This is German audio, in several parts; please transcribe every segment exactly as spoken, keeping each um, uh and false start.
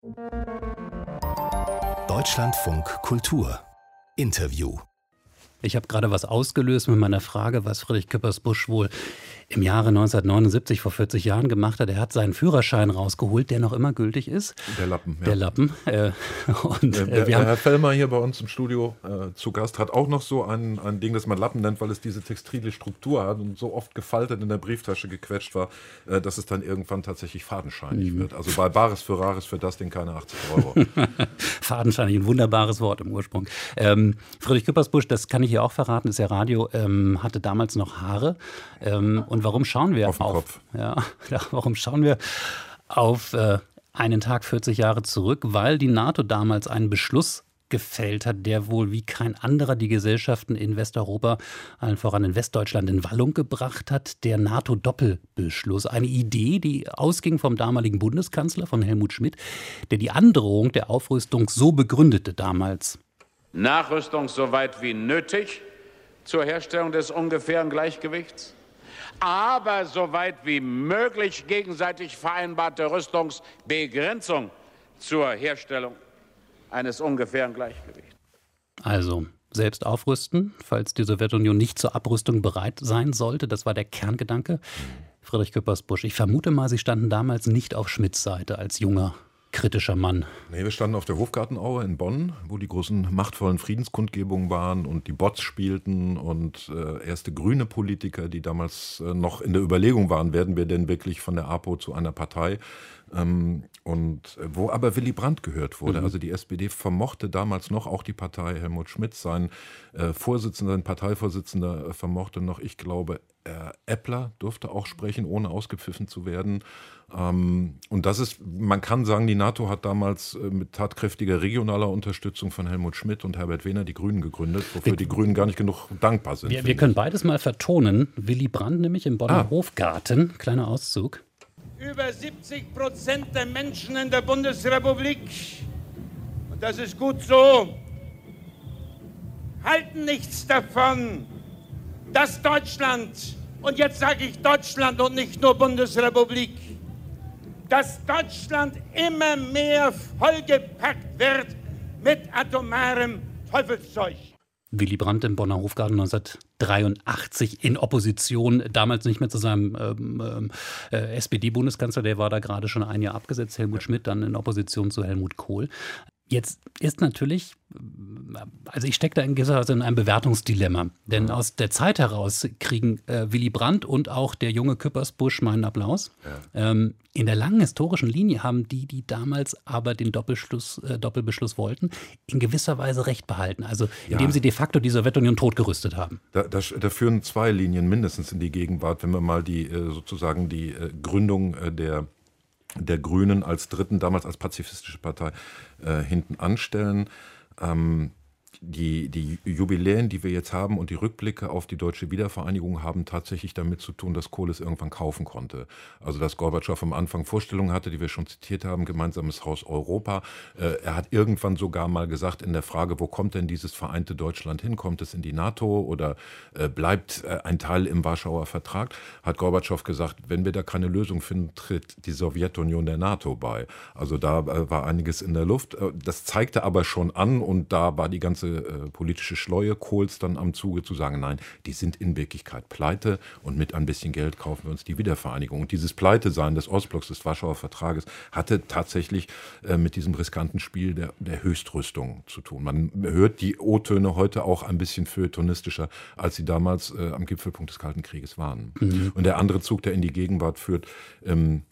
Deutschlandfunk Kultur Interview. Ich habe gerade was ausgelöst mit meiner Frage, was Friedrich Küppersbusch wohl im Jahre neunzehnhundertneunundsiebzig, vor vierzig Jahren gemacht hat. Er hat seinen Führerschein rausgeholt, der noch immer gültig ist. Der Lappen, ja. Der Lappen. Äh, und, äh, äh, wir der haben Herr Fellmer hier bei uns im Studio äh, zu Gast hat auch noch so ein, ein Ding, das man Lappen nennt, weil es diese textile Struktur hat und so oft gefaltet in der Brieftasche gequetscht war, äh, dass es dann irgendwann tatsächlich fadenscheinig mhm. wird. Also bei Bares für Rares für das Ding keine achtzig Euro. Fadenscheinig, ein wunderbares Wort im Ursprung. Ähm, Friedrich Küppersbusch, das kann ich hier auch verraten, ist ja Radio, ähm, hatte damals noch Haare. Ähm, und warum schauen wir auf den auf, Kopf? Ja, ja, warum schauen wir auf äh, einen Tag vierzig Jahre zurück? Weil die NATO damals einen Beschluss gefällt hat, der wohl wie kein anderer die Gesellschaften in Westeuropa, allen voran in Westdeutschland, in Wallung gebracht hat. Der NATO-Doppelbeschluss. Eine Idee, die ausging vom damaligen Bundeskanzler, von Helmut Schmidt, der die Androhung der Aufrüstung so begründete damals. Nachrüstung so weit wie nötig zur Herstellung des ungefähren Gleichgewichts, aber so weit wie möglich gegenseitig vereinbarte Rüstungsbegrenzung zur Herstellung eines ungefähren Gleichgewichts. Also selbst aufrüsten, falls die Sowjetunion nicht zur Abrüstung bereit sein sollte. Das war der Kerngedanke. Friedrich Küppersbusch, ich vermute mal, Sie standen damals nicht auf Schmidts Seite als junger, kritischer Mann. Nee, wir standen auf der Hofgartenaue in Bonn, wo die großen machtvollen Friedenskundgebungen waren und die Bots spielten und äh, erste grüne Politiker, die damals äh, noch in der Überlegung waren, werden wir denn wirklich von der APO zu einer Partei? Ähm, und äh, wo aber Willy Brandt gehört wurde. Mhm. Also die S P D vermochte damals noch, auch die Partei Helmut Schmidt, sein äh, Vorsitzender, sein Parteivorsitzender äh, vermochte noch, ich glaube, äh, Eppler durfte auch sprechen, ohne ausgepfiffen zu werden. Ähm, und das ist, man kann sagen, die NATO hat damals äh, mit tatkräftiger regionaler Unterstützung von Helmut Schmidt und Herbert Wehner die Grünen gegründet, wofür wir, die Grünen gar nicht genug dankbar sind. Wir, wir können beides mal vertonen. Willy Brandt nämlich im Bonner ah. Hofgarten, kleiner Auszug. Über siebzig Prozent der Menschen in der Bundesrepublik, und das ist gut so, halten nichts davon, dass Deutschland, und jetzt sage ich Deutschland und nicht nur Bundesrepublik, dass Deutschland immer mehr vollgepackt wird mit atomarem Teufelszeug. Willy Brandt im Bonner Hofgarten neunzehnhundertdreiundachtzig in Opposition, damals nicht mehr zu seinem ähm, äh, S P D-Bundeskanzler, der war da gerade schon ein Jahr abgesetzt, Helmut Schmidt, dann in Opposition zu Helmut Kohl. Jetzt ist natürlich, also ich stecke da in gewisser Weise in einem Bewertungsdilemma, denn aus der Zeit heraus kriegen äh, Willy Brandt und auch der junge Küppersbusch meinen Applaus. Ja. Ähm, in der langen historischen Linie haben die, die damals aber den Doppelschluss, äh, Doppelbeschluss wollten, in gewisser Weise Recht behalten, also indem ja. sie de facto die Sowjetunion totgerüstet haben. Da, da, da führen zwei Linien mindestens in die Gegenwart, wenn wir mal die äh, sozusagen die äh, Gründung äh, der der Grünen als dritten, damals als pazifistische Partei, äh, hinten anstellen. Ähm, die, die Jubiläen, die wir jetzt haben und die Rückblicke auf die deutsche Wiedervereinigung haben tatsächlich damit zu tun, dass Kohl es irgendwann kaufen konnte. Also dass Gorbatschow am Anfang Vorstellungen hatte, die wir schon zitiert haben, gemeinsames Haus Europa. Äh, er hat irgendwann sogar mal gesagt in der Frage, wo kommt denn dieses vereinte Deutschland hin? Kommt es in die NATO oder äh, bleibt äh, ein Teil im Warschauer Vertrag? Hat Gorbatschow gesagt, wenn wir da keine Lösung finden, tritt die Sowjetunion der NATO bei. Also da äh, war einiges in der Luft. Äh, das zeigte aber schon an und da war die ganze Äh, politische Schleue Kohls dann am Zuge zu sagen, nein, die sind in Wirklichkeit pleite und mit ein bisschen Geld kaufen wir uns die Wiedervereinigung. Und dieses Pleitesein des Ostblocks, des Warschauer Vertrages, hatte tatsächlich äh, mit diesem riskanten Spiel der, der Höchstrüstung zu tun. Man hört die O-Töne heute auch ein bisschen feuilletonistischer, als sie damals äh, am Gipfelpunkt des Kalten Krieges waren. Mhm. Und der andere Zug, der in die Gegenwart führt, ähm,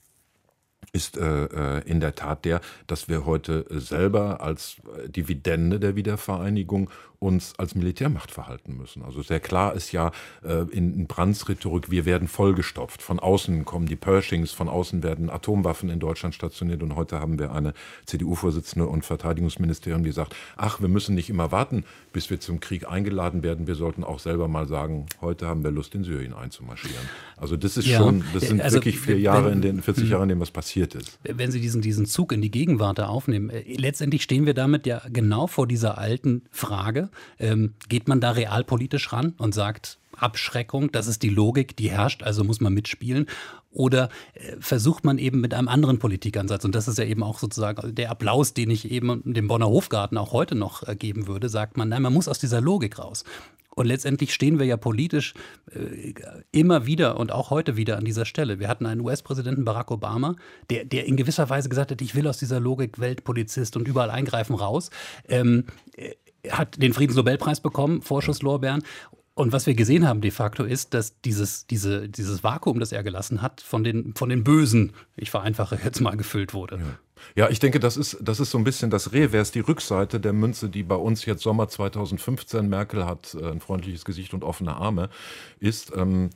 ist äh, in der Tat der, dass wir heute selber als Dividende der Wiedervereinigung uns als Militärmacht verhalten müssen. Also sehr klar ist ja äh, in, in Brandts Rhetorik, wir werden vollgestopft. Von außen kommen die Pershings, von außen werden Atomwaffen in Deutschland stationiert und heute haben wir eine C D U-Vorsitzende und Verteidigungsministerium, die sagt, ach, wir müssen nicht immer warten, bis wir zum Krieg eingeladen werden. Wir sollten auch selber mal sagen, heute haben wir Lust, in Syrien einzumarschieren. Also das ist ja, schon, das sind also, wirklich vier Jahre, wenn, in den vierzig Jahren, in denen was passiert ist. Wenn Sie diesen, diesen Zug in die Gegenwart da aufnehmen, letztendlich stehen wir damit ja genau vor dieser alten Frage, ähm, geht man da realpolitisch ran und sagt, Abschreckung, das ist die Logik, die herrscht, also muss man mitspielen? Oder äh, versucht man eben mit einem anderen Politikansatz, und das ist ja eben auch sozusagen der Applaus, den ich eben dem Bonner Hofgarten auch heute noch äh, geben würde, sagt man, nein, man muss aus dieser Logik raus. Und letztendlich stehen wir ja politisch äh, immer wieder und auch heute wieder an dieser Stelle. Wir hatten einen U S-Präsidenten, Barack Obama, der, der in gewisser Weise gesagt hat, ich will aus dieser Logik Weltpolizist und überall eingreifen raus. Ähm, er hat den Friedensnobelpreis bekommen, Vorschusslorbeeren. Und was wir gesehen haben de facto ist, dass dieses, diese, dieses Vakuum, das er gelassen hat, von den, von den Bösen, ich vereinfache jetzt mal, gefüllt wurde. Ja. Ja, ich denke, das ist, das ist so ein bisschen das Revers, die Rückseite der Münze, die bei uns jetzt Sommer zweitausendfünfzehn, Merkel hat äh, ein freundliches Gesicht und offene Arme, ist. Ähm,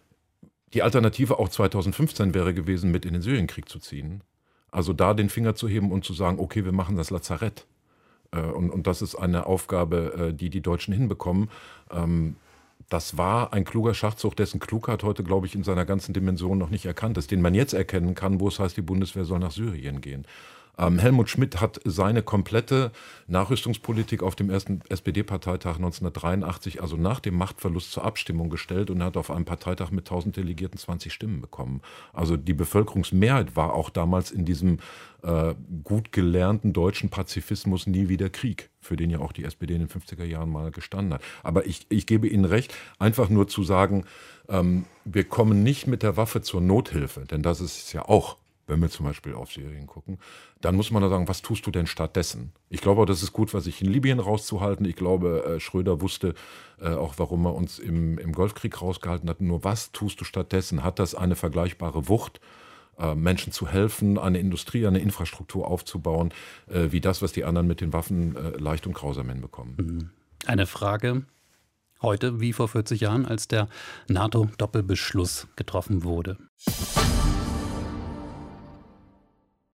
die Alternative auch zweitausendfünfzehn wäre gewesen, mit in den Syrienkrieg zu ziehen. Also da den Finger zu heben und zu sagen, okay, wir machen das Lazarett. Äh, und, und das ist eine Aufgabe, äh, die die Deutschen hinbekommen. Ähm, Das war ein kluger Schachzug, dessen Klugheit heute, glaube ich, in seiner ganzen Dimension noch nicht erkannt ist, den man jetzt erkennen kann, wo es heißt, die Bundeswehr soll nach Syrien gehen. Ähm, Helmut Schmidt hat seine komplette Nachrüstungspolitik auf dem ersten S P D-Parteitag neunzehnhundertdreiundachtzig, also nach dem Machtverlust, zur Abstimmung gestellt und hat auf einem Parteitag mit tausend Delegierten zwanzig Stimmen bekommen. Also die Bevölkerungsmehrheit war auch damals in diesem äh, gut gelernten deutschen Pazifismus nie wieder Krieg, für den ja auch die S P D in den fünfziger Jahren mal gestanden hat. Aber ich, ich gebe Ihnen recht, einfach nur zu sagen, ähm, wir kommen nicht mit der Waffe zur Nothilfe, denn das ist es ja auch. Wenn wir zum Beispiel auf Syrien gucken, dann muss man da sagen, was tust du denn stattdessen? Ich glaube, das ist gut, was sich in Libyen rauszuhalten. Ich glaube, äh, Schröder wusste äh, auch, warum er uns im, im Golfkrieg rausgehalten hat. Nur was tust du stattdessen? Hat das eine vergleichbare Wucht, äh, Menschen zu helfen, eine Industrie, eine Infrastruktur aufzubauen, äh, wie das, was die anderen mit den Waffen äh, leicht und grausam hinbekommen? Eine Frage heute, wie vor vierzig Jahren, als der NATO-Doppelbeschluss getroffen wurde.